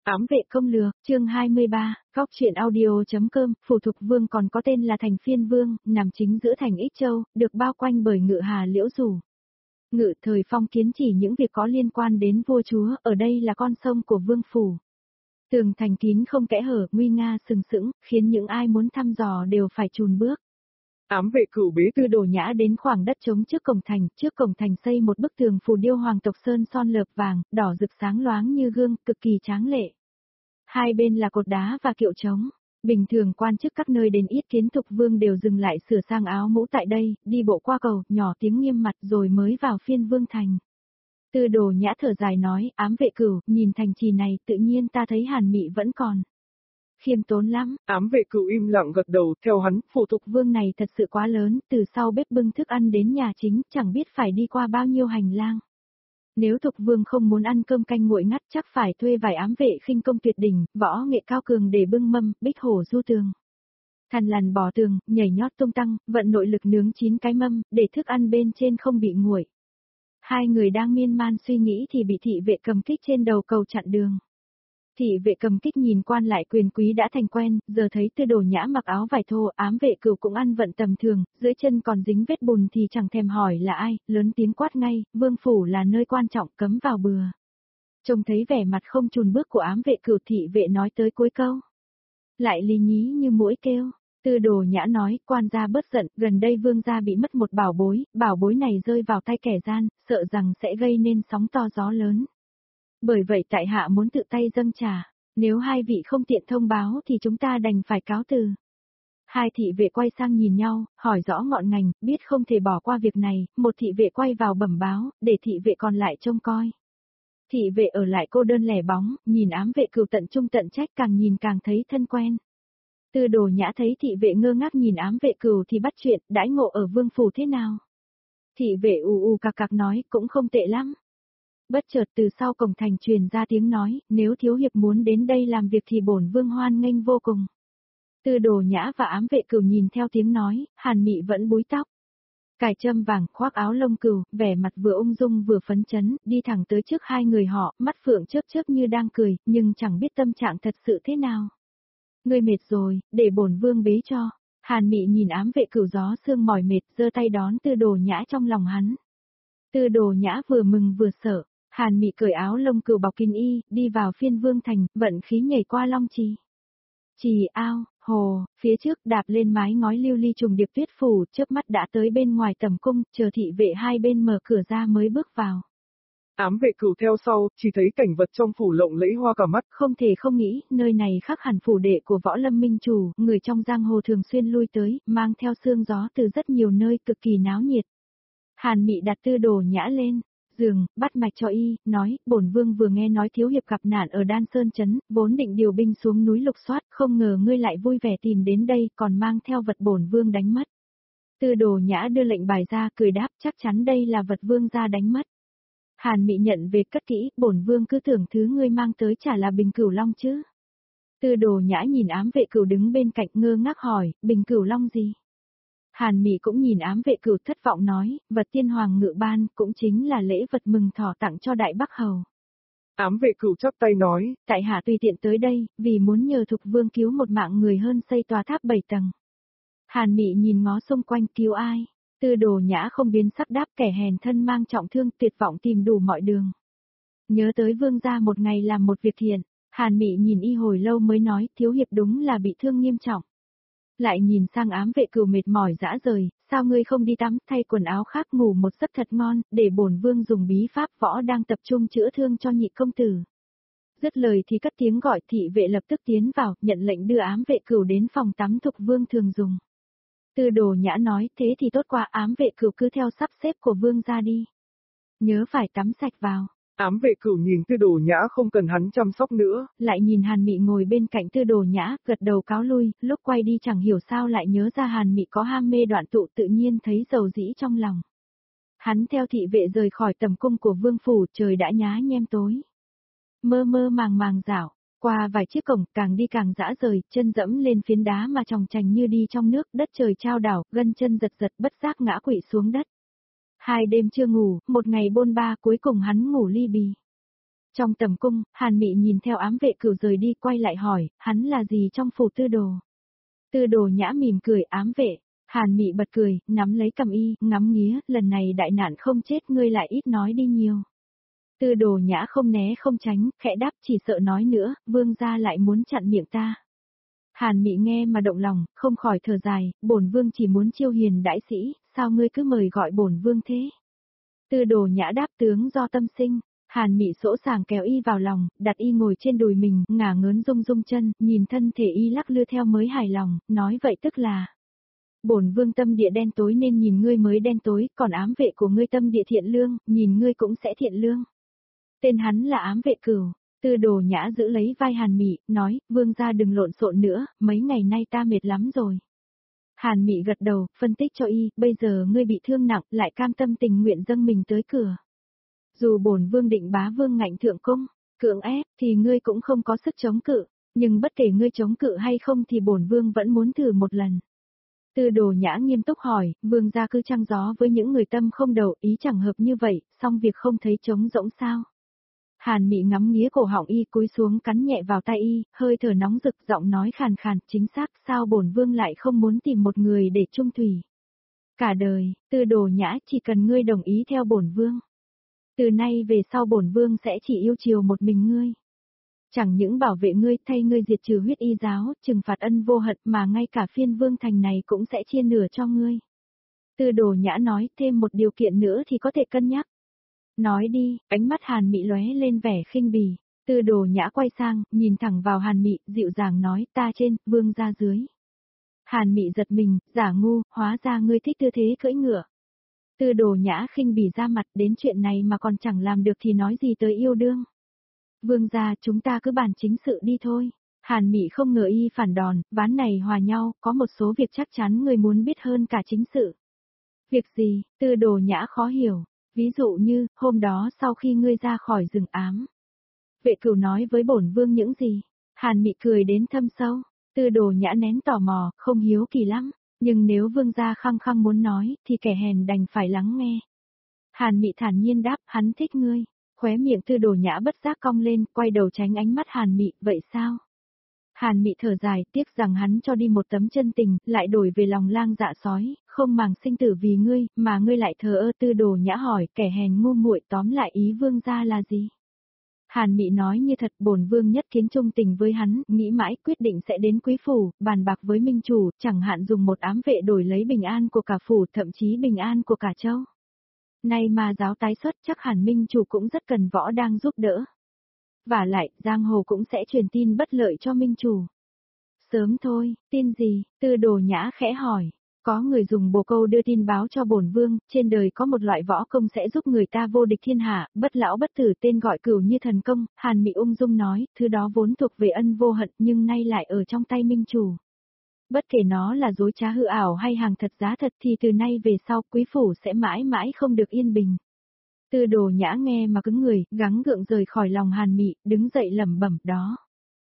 Ám vệ công lừa, chương 23, góc truyện audio.com, Phù Thục Vương còn có tên là Thành Phiên Vương, nằm chính giữa thành Ích Châu, được bao quanh bởi Ngự Hà Liễu Rủ. Ngự Thời Phong kiến chỉ những việc có liên quan đến vua chúa, ở đây là con sông của vương phủ. Tường thành kín không kẽ hở, nguy nga sừng sững, khiến những ai muốn thăm dò đều phải chùn bước. Ám vệ cửu bế Từ Đổ Nhã đến khoảng đất trống trước cổng thành xây một bức tường phù điêu hoàng tộc sơn son lợp vàng, đỏ rực sáng loáng như gương, cực kỳ tráng lệ. Hai bên là cột đá và kiệu trống. Bình thường quan chức các nơi đến yết kiến Thục Vương đều dừng lại sửa sang áo mũ tại đây, đi bộ qua cầu, nhỏ tiếng nghiêm mặt rồi mới vào Phiên Vương thành. Từ Đổ Nhã thở dài nói, ám vệ cửu, nhìn thành trì này, tự nhiên ta thấy Hàn Mị vẫn còn khiêm tốn lắm. Ám vệ cửu im lặng gật đầu, theo hắn, Phủ Thục Vương này thật sự quá lớn, từ sau bếp bưng thức ăn đến nhà chính, chẳng biết phải đi qua bao nhiêu hành lang. Nếu Thục Vương không muốn ăn cơm canh nguội ngắt chắc phải thuê vài ám vệ khinh công tuyệt đỉnh, võ nghệ cao cường để bưng mâm, bích hổ du tường. Thằn lằn bò tường, nhảy nhót tung tăng, vận nội lực nướng 9 cái mâm, để thức ăn bên trên không bị nguội. Hai người đang miên man suy nghĩ thì bị thị vệ cầm kích trên đầu cầu chặn đường. Thị vệ cầm kích nhìn quan lại quyền quý đã thành quen, giờ thấy Từ Đổ Nhã mặc áo vải thô, ám vệ cửu cũng ăn vận tầm thường, dưới chân còn dính vết bùn thì chẳng thèm hỏi là ai, lớn tiếng quát ngay, vương phủ là nơi quan trọng cấm vào bừa. Trông thấy vẻ mặt không chùn bước của ám vệ cửu, thị vệ nói tới cuối câu. Lại lý nhí như muỗi kêu. Từ Đổ Nhã nói, quan gia bớt giận, gần đây vương gia bị mất một bảo bối này rơi vào tay kẻ gian, sợ rằng sẽ gây nên sóng to gió lớn. Bởi vậy tại hạ muốn tự tay dâng trà, nếu hai vị không tiện thông báo thì chúng ta đành phải cáo từ. Hai thị vệ quay sang nhìn nhau, hỏi rõ ngọn ngành, biết không thể bỏ qua việc này, một thị vệ quay vào bẩm báo, để thị vệ còn lại trông coi. Thị vệ ở lại cô đơn lẻ bóng, nhìn ám vệ cửu tận trung tận trách, càng nhìn càng thấy thân quen. Từ Đổ Nhã thấy thị vệ ngơ ngác nhìn ám vệ cửu thì bắt chuyện, đãi ngộ ở vương phủ thế nào? Thị vệ ù cạc cạc nói, cũng không tệ lắm. Bất chợt từ sau cổng thành truyền ra tiếng nói, nếu thiếu hiệp muốn đến đây làm việc thì bổn vương hoan nghênh vô cùng. Từ Đổ Nhã và ám vệ cửu nhìn theo tiếng nói, Hàn Mị vẫn búi tóc, cài châm vàng, khoác áo lông cừu, vẻ mặt vừa ung dung vừa phấn chấn, đi thẳng tới trước hai người họ, mắt phượng chớp chớp như đang cười, nhưng chẳng biết tâm trạng thật sự thế nào. Ngươi mệt rồi, để bổn vương bế cho. Hàn Mị nhìn ám vệ cửu gió sương mỏi mệt, giơ tay đón Từ Đổ Nhã trong lòng hắn. Từ Đổ Nhã vừa mừng vừa sợ. Hàn Mị cởi áo lông cừu bọc kín y, đi vào Phiên Vương thành, vận khí nhảy qua long trì. Trì ao, hồ, phía trước đạp lên mái ngói lưu ly trùng điệp tuyết phủ, chớp mắt đã tới bên ngoài tầm cung, chờ thị vệ hai bên mở cửa ra mới bước vào. Ám vệ cửu theo sau, chỉ thấy cảnh vật trong phủ lộng lẫy hoa cả mắt. Không thể không nghĩ, nơi này khác hẳn phủ đệ của Võ Lâm Minh Chủ, người trong giang hồ thường xuyên lui tới, mang theo sương gió từ rất nhiều nơi, cực kỳ náo nhiệt. Hàn Mị đặt Từ Đổ Nhã lên giường, bắt mạch cho y, nói, bổn vương vừa nghe nói thiếu hiệp gặp nạn ở Đan Sơn Trấn, vốn định điều binh xuống núi lục soát, không ngờ ngươi lại vui vẻ tìm đến đây, còn mang theo vật bổn vương đánh mất. Từ Đổ Nhã đưa lệnh bài ra, cười đáp, chắc chắn đây là vật vương gia đánh mất. Hàn Mị nhận về cất kỹ, bổn vương cứ tưởng thứ ngươi mang tới chả là bình cửu long chứ. Từ Đổ Nhã nhìn ám vệ cửu đứng bên cạnh ngơ ngác hỏi, bình cửu long gì? Hàn Mị cũng nhìn ám vệ cửu thất vọng nói, vật tiên hoàng ngự ban, cũng chính là lễ vật mừng thọ tặng cho Đại Bắc Hầu. Ám vệ cửu chắp tay nói, tại hạ tùy tiện tới đây, vì muốn nhờ Thục Vương cứu một mạng người hơn xây tòa tháp 7 tầng. Hàn Mị nhìn ngó xung quanh, cứu ai? Từ Đổ Nhã không biến sắc đáp, kẻ hèn thân mang trọng thương, tuyệt vọng tìm đủ mọi đường. Nhớ tới vương gia một ngày làm một việc thiện. Hàn Mị nhìn y hồi lâu mới nói, thiếu hiệp đúng là bị thương nghiêm trọng. Lại nhìn sang ám vệ cửu mệt mỏi dã rời, sao ngươi không đi tắm, thay quần áo khác ngủ một giấc thật ngon, để bổn vương dùng bí pháp võ đang tập trung chữa thương cho nhị công tử. Dứt lời thì cất tiếng gọi, thị vệ lập tức tiến vào, nhận lệnh đưa ám vệ cửu đến phòng tắm Thục Vương thường dùng. Từ Đổ Nhã nói, thế thì tốt quá, ám vệ cửu cứ theo sắp xếp của vương ra đi. Nhớ phải tắm sạch vào. Ám vệ cửu nhìn Từ Đổ Nhã không cần hắn chăm sóc nữa. Lại nhìn Hàn Mị ngồi bên cạnh Từ Đổ Nhã, gật đầu cáo lui, lúc quay đi chẳng hiểu sao lại nhớ ra Hàn Mị có ham mê đoạn tụ, tự nhiên thấy dầu dĩ trong lòng. Hắn theo thị vệ rời khỏi tầm cung của vương phủ, trời đã nhá nhem tối. Mơ mơ màng màng dạo, qua vài chiếc cổng, càng đi càng dã rời, chân dẫm lên phiến đá mà tròng trành như đi trong nước, đất trời chao đảo, gân chân giật giật bất giác ngã quỵ xuống đất. 2 đêm chưa ngủ, một ngày bôn ba, cuối cùng hắn ngủ ly bì. Trong tầm cung, Hàn Mị nhìn theo ám vệ cửu rời đi quay lại hỏi, hắn là gì trong phủ Tư Đồ? Tư Đồ Nhã mỉm cười, ám vệ. Hàn Mị bật cười, nắm lấy cầm y, ngắm nghía, lần này đại nạn không chết ngươi lại ít nói đi nhiều. Tư Đồ Nhã không né không tránh, khẽ đáp chỉ sợ nói nữa, vương gia lại muốn chặn miệng ta. Hàn Mị nghe mà động lòng, không khỏi thở dài, bổn vương chỉ muốn chiêu hiền đại sĩ, sao ngươi cứ mời gọi bổn vương thế? Tư Đồ Nhã đáp tướng do tâm sinh. Hàn Mị sỗ sàng kéo y vào lòng, đặt y ngồi trên đùi mình, ngả ngớn rung rung chân, nhìn thân thể y lắc lư theo mới hài lòng, nói vậy tức là bổn vương tâm địa đen tối nên nhìn ngươi mới đen tối, còn ám vệ của ngươi tâm địa thiện lương, nhìn ngươi cũng sẽ thiện lương. Tên hắn là ám vệ cửu. Tư Đồ Nhã giữ lấy vai Hàn Mị, nói, vương gia đừng lộn xộn nữa, mấy ngày nay ta mệt lắm rồi. Hàn Mị gật đầu, phân tích cho y, bây giờ ngươi bị thương nặng, lại cam tâm tình nguyện dâng mình tới cửa. Dù bổn vương định bá vương ngạnh thượng cung, cưỡng ép, thì ngươi cũng không có sức chống cự, nhưng bất kể ngươi chống cự hay không thì bổn vương vẫn muốn thử một lần. Tư Đồ Nhã nghiêm túc hỏi, vương gia cứ trăng gió với những người tâm không đầu, ý chẳng hợp như vậy, xong việc không thấy trống rỗng sao? Hàn Mị ngắm nghía cổ họng y, cúi xuống cắn nhẹ vào tay y, hơi thở nóng rực, giọng nói khàn khàn, chính xác, sao bổn vương lại không muốn tìm một người để chung thủy? Cả đời, Tư Đồ Nhã, chỉ cần ngươi đồng ý theo bổn vương. Từ nay về sau bổn vương sẽ chỉ yêu chiều một mình ngươi. Chẳng những bảo vệ ngươi, thay ngươi diệt trừ huyết y giáo, trừng phạt ân vô hận, mà ngay cả phiên vương thành này cũng sẽ chia nửa cho ngươi. Tư Đồ Nhã nói, thêm một điều kiện nữa thì có thể cân nhắc. Nói đi, ánh mắt Hàn Mị lóe lên vẻ khinh bỉ. Tư Đồ Nhã quay sang, nhìn thẳng vào Hàn Mị, dịu dàng nói, ta trên, vương ra dưới. Hàn Mị giật mình, giả ngu, hóa ra ngươi thích tư thế cưỡi ngựa. Tư Đồ Nhã khinh bỉ ra mặt, đến chuyện này mà còn chẳng làm được thì nói gì tới yêu đương. Vương gia, chúng ta cứ bàn chính sự đi thôi. Hàn Mị không ngờ y phản đòn, ván này hòa nhau, có một số việc chắc chắn người muốn biết hơn cả chính sự. Việc gì? Tư Đồ Nhã khó hiểu. Ví dụ như, hôm đó sau khi ngươi ra khỏi rừng ám. Vệ Cửu nói với bổn vương những gì? Hàn Mị cười đến thâm sâu. Tư Đồ Nhã nén tò mò, không hiếu kỳ lắm. Nhưng nếu vương gia khăng khăng muốn nói, thì kẻ hèn đành phải lắng nghe. Hàn Mị thản nhiên đáp, hắn thích ngươi. Khóe miệng Tư Đồ Nhã bất giác cong lên, quay đầu tránh ánh mắt Hàn Mị, vậy sao? Hàn Mị thở dài, tiếc rằng hắn cho đi một tấm chân tình, lại đổi về lòng lang dạ sói, không màng sinh tử vì ngươi, mà ngươi lại thờ ơ. Tư Đồ Nhã hỏi, kẻ hèn ngu muội, tóm lại ý vương gia là gì? Hàn Mị nói như thật, bổn vương nhất kiến trung tình với hắn, nghĩ mãi quyết định sẽ đến quý phủ, bàn bạc với minh chủ, chẳng hạn dùng một ám vệ đổi lấy bình an của cả phủ, thậm chí bình an của cả châu. Nay mà giáo tái xuất, chắc hẳn minh chủ cũng rất cần võ đang giúp đỡ. Và lại, giang hồ cũng sẽ truyền tin bất lợi cho minh chủ. Sớm thôi, tin gì? Tư Đồ Nhã khẽ hỏi. Có người dùng bồ câu đưa tin báo cho bổn vương, trên đời có một loại võ công sẽ giúp người ta vô địch thiên hạ, bất lão bất tử, tên gọi Cửu Như Thần Công. Hàn Mị ung dung nói, thứ đó vốn thuộc về ân vô hận nhưng nay lại ở trong tay minh chủ. Bất kể nó là dối trá hư ảo hay hàng thật giá thật thì từ nay về sau quý phủ sẽ mãi mãi không được yên bình. Tư Đồ Nhã nghe mà cứng người, gắng gượng rời khỏi lòng Hàn Mị, đứng dậy lẩm bẩm, đó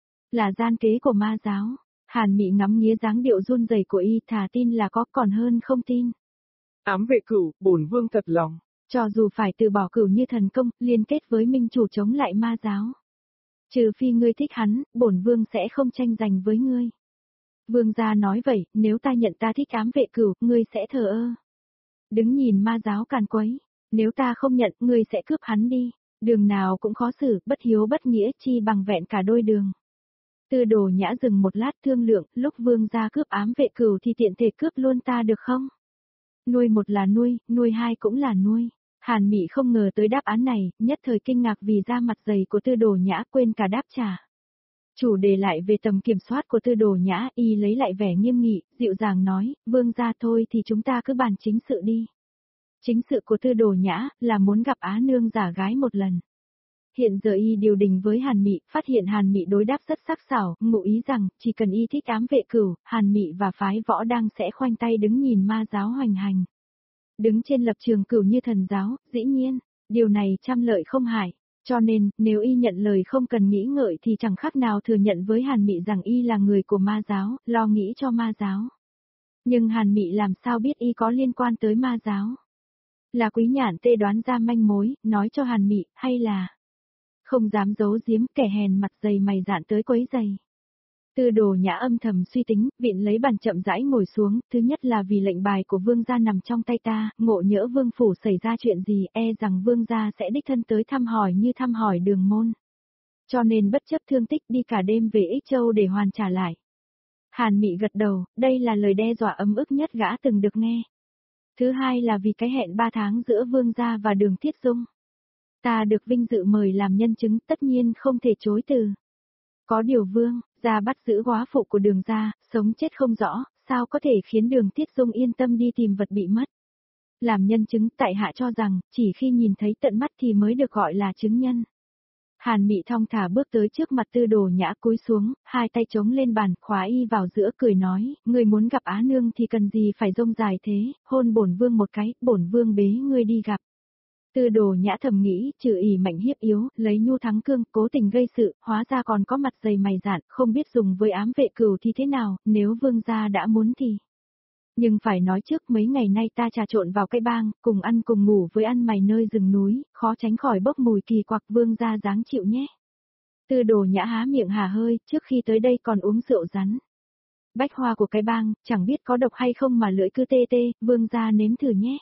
là gian kế của ma giáo. Hàn Mị ngắm nghía dáng điệu run rẩy của y, thà tin là có còn hơn không tin. Ám vệ Cửu, bổn vương thật lòng. Cho dù phải từ bỏ Cửu Như Thần Công, liên kết với minh chủ chống lại ma giáo. Trừ phi ngươi thích hắn, bổn vương sẽ không tranh giành với ngươi. Vương gia nói vậy, nếu ta nhận ta thích ám vệ Cửu, ngươi sẽ thờ ơ. Đứng nhìn ma giáo càn quấy. Nếu ta không nhận, ngươi sẽ cướp hắn đi. Đường nào cũng khó xử, bất hiếu bất nghĩa, chi bằng vẹn cả đôi đường. Tư Đồ Nhã dừng một lát thương lượng, lúc vương gia cướp ám vệ Cửu thì tiện thể cướp luôn ta được không? Nuôi một là nuôi hai cũng là nuôi. Hàn Mị không ngờ tới đáp án này, nhất thời kinh ngạc vì da mặt dày của Tư Đồ Nhã, quên cả đáp trả. Chủ đề lại về tầm kiểm soát của Tư Đồ Nhã, y lấy lại vẻ nghiêm nghị, dịu dàng nói, vương gia thôi thì chúng ta cứ bàn chính sự đi. Chính sự của Tư Đồ Nhã là muốn gặp Á Nương giả gái một lần. Hiện giờ y điều đình với Hàn Mị, phát hiện Hàn Mị đối đáp rất sắc sảo, ngụ ý rằng chỉ cần y thích ám vệ Cửu, Hàn Mị và phái võ đang sẽ khoanh tay đứng nhìn ma giáo hoành hành. Đứng trên lập trường Cửu Như Thần giáo, dĩ nhiên, điều này trăm lợi không hại. Cho nên, nếu y nhận lời không cần nghĩ ngợi thì chẳng khác nào thừa nhận với Hàn Mị rằng y là người của ma giáo, lo nghĩ cho ma giáo. Nhưng Hàn Mị làm sao biết y có liên quan tới ma giáo? Là Quý Nhạn Tê đoán ra manh mối, nói cho Hàn Mị, hay là Không dám giấu giếm, kẻ hèn mặt dày mày dạn tới quấy giày. Tư Đồ Nhã âm thầm suy tính, viện lấy bàn chậm rãi ngồi xuống, thứ nhất là vì lệnh bài của vương gia nằm trong tay ta, ngộ nhỡ vương phủ xảy ra chuyện gì, rằng vương gia sẽ đích thân tới thăm hỏi như thăm hỏi Đường môn. Cho nên bất chấp thương tích đi cả đêm về Ích Châu để hoàn trả lại. Hàn Mị gật đầu, đây là lời đe dọa ấm ức nhất gã từng được nghe. Thứ hai là vì cái hẹn 3 tháng giữa vương gia và Đường Thiết Dung. Ta được vinh dự mời làm nhân chứng, tất nhiên không thể chối từ. Có điều vương gia bắt giữ góa phụ của Đường gia, sống chết không rõ, sao có thể khiến Đường Thiết Dung yên tâm đi tìm vật bị mất. Làm nhân chứng, tại hạ cho rằng, chỉ khi nhìn thấy tận mắt thì mới được gọi là chứng nhân. Hàn Mị thong thả bước tới trước mặt Tư Đồ Nhã, cúi xuống, hai tay chống lên bàn, khóa y vào giữa, cười nói, người muốn gặp Á nương thì cần gì phải rông dài thế, hôn bổn vương một cái, bổn vương bế ngươi đi gặp. Tư Đồ Nhã thầm nghĩ, trừ ỷ mạnh hiếp yếu, lấy nhu thắng cương, cố tình gây sự, hóa ra còn có mặt dày mày dạn, không biết dùng với ám vệ cửu thì thế nào, nếu vương gia đã muốn thì. Nhưng phải nói trước, mấy ngày nay ta trà trộn vào cái bang, cùng ăn cùng ngủ với ăn mày nơi rừng núi, khó tránh khỏi bốc mùi kỳ quặc, vương gia dáng chịu nhé. Tư Đồ Nhã há miệng hà hơi, trước khi tới đây còn uống rượu rắn. Bách hoa của cái bang, chẳng biết có độc hay không mà lưỡi cứ tê tê, vương gia nếm thử nhé.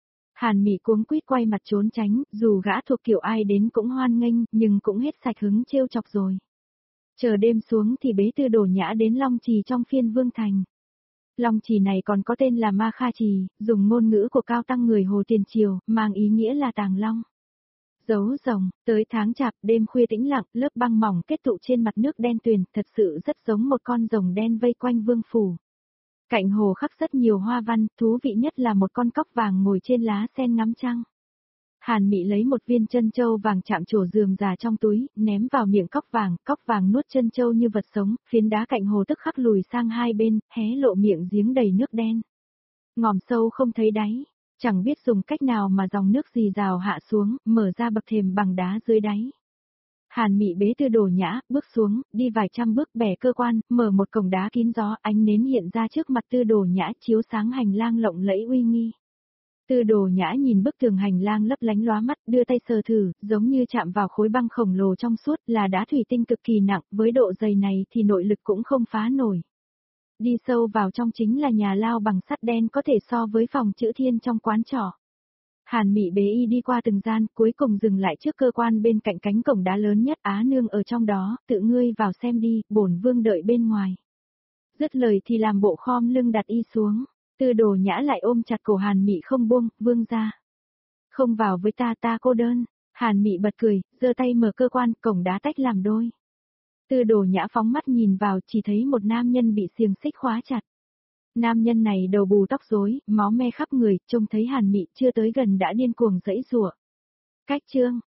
Hàn Mị cuống quýt quay mặt trốn tránh, dù gã thuộc kiểu ai đến cũng hoan nghênh, nhưng cũng hết sạch hứng trêu chọc rồi. Chờ đêm xuống thì bế Tư Đồ Nhã đến Long Trì trong phiên vương thành. Long Trì này còn có tên là Ma Kha Trì, dùng ngôn ngữ của cao tăng người Hồ Tiền Triều, mang ý nghĩa là tàng long. Giấu rồng, tới tháng chạp, đêm khuya tĩnh lặng, lớp băng mỏng kết tụ trên mặt nước đen tuyền, thật sự rất giống một con rồng đen vây quanh vương phủ. Cạnh hồ khắc rất nhiều hoa văn, thú vị nhất là một con cóc vàng ngồi trên lá sen ngắm trăng. Hàn Mị lấy một viên chân châu vàng chạm trổ rườm rà trong túi, ném vào miệng cóc vàng nuốt chân châu như vật sống, phiến đá cạnh hồ tức khắc lùi sang hai bên, hé lộ miệng giếng đầy nước đen. Ngòm sâu không thấy đáy, chẳng biết dùng cách nào mà dòng nước rì rào hạ xuống, mở ra bậc thềm bằng đá dưới đáy. Hàn Mị bế Tư Đồ Nhã, bước xuống, đi vài trăm bước bẻ cơ quan, mở một cổng đá kín gió, ánh nến hiện ra trước mặt Tư Đồ Nhã chiếu sáng hành lang lộng lẫy uy nghi. Tư Đồ Nhã nhìn bức tường hành lang lấp lánh lóa mắt, đưa tay sờ thử, giống như chạm vào khối băng khổng lồ trong suốt, là đá thủy tinh cực kỳ nặng, với độ dày này thì nội lực cũng không phá nổi. Đi sâu vào trong chính là nhà lao bằng sắt đen, có thể so với phòng chữ thiên trong quán trọ. Hàn Mị bế y đi qua từng gian, cuối cùng dừng lại trước cơ quan bên cạnh cánh cổng đá lớn nhất. Á nương ở trong đó, tự ngươi vào xem đi, bổn vương đợi bên ngoài. Dứt lời thì làm bộ khom lưng đặt y xuống. Tư Đồ Nhã lại ôm chặt cổ Hàn Mị không buông, vương gia. Không vào với ta, ta cô đơn. Hàn Mị bật cười, giơ tay mở cơ quan, cổng đá tách làm đôi. Tư Đồ Nhã phóng mắt nhìn vào, chỉ thấy một nam nhân bị xiềng xích khóa chặt. Nam nhân này đầu bù tóc rối, máu me khắp người, trông thấy Hàn Mị chưa tới gần đã điên cuồng giãy giụa. Cách chương